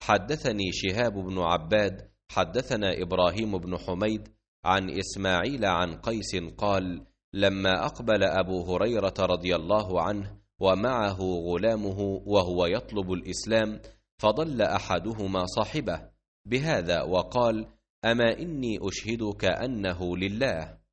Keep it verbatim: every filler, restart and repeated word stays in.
حدثني شهاب بن عباد حدثنا إبراهيم بن حميد عن إسماعيل عن قيس قال: لما أقبل أبو هريرة رضي الله عنه ومعه غلامه وهو يطلب الإسلام، فضل أحدهما صاحبه بهذا وقال: أما إني أشهدك أنه لله.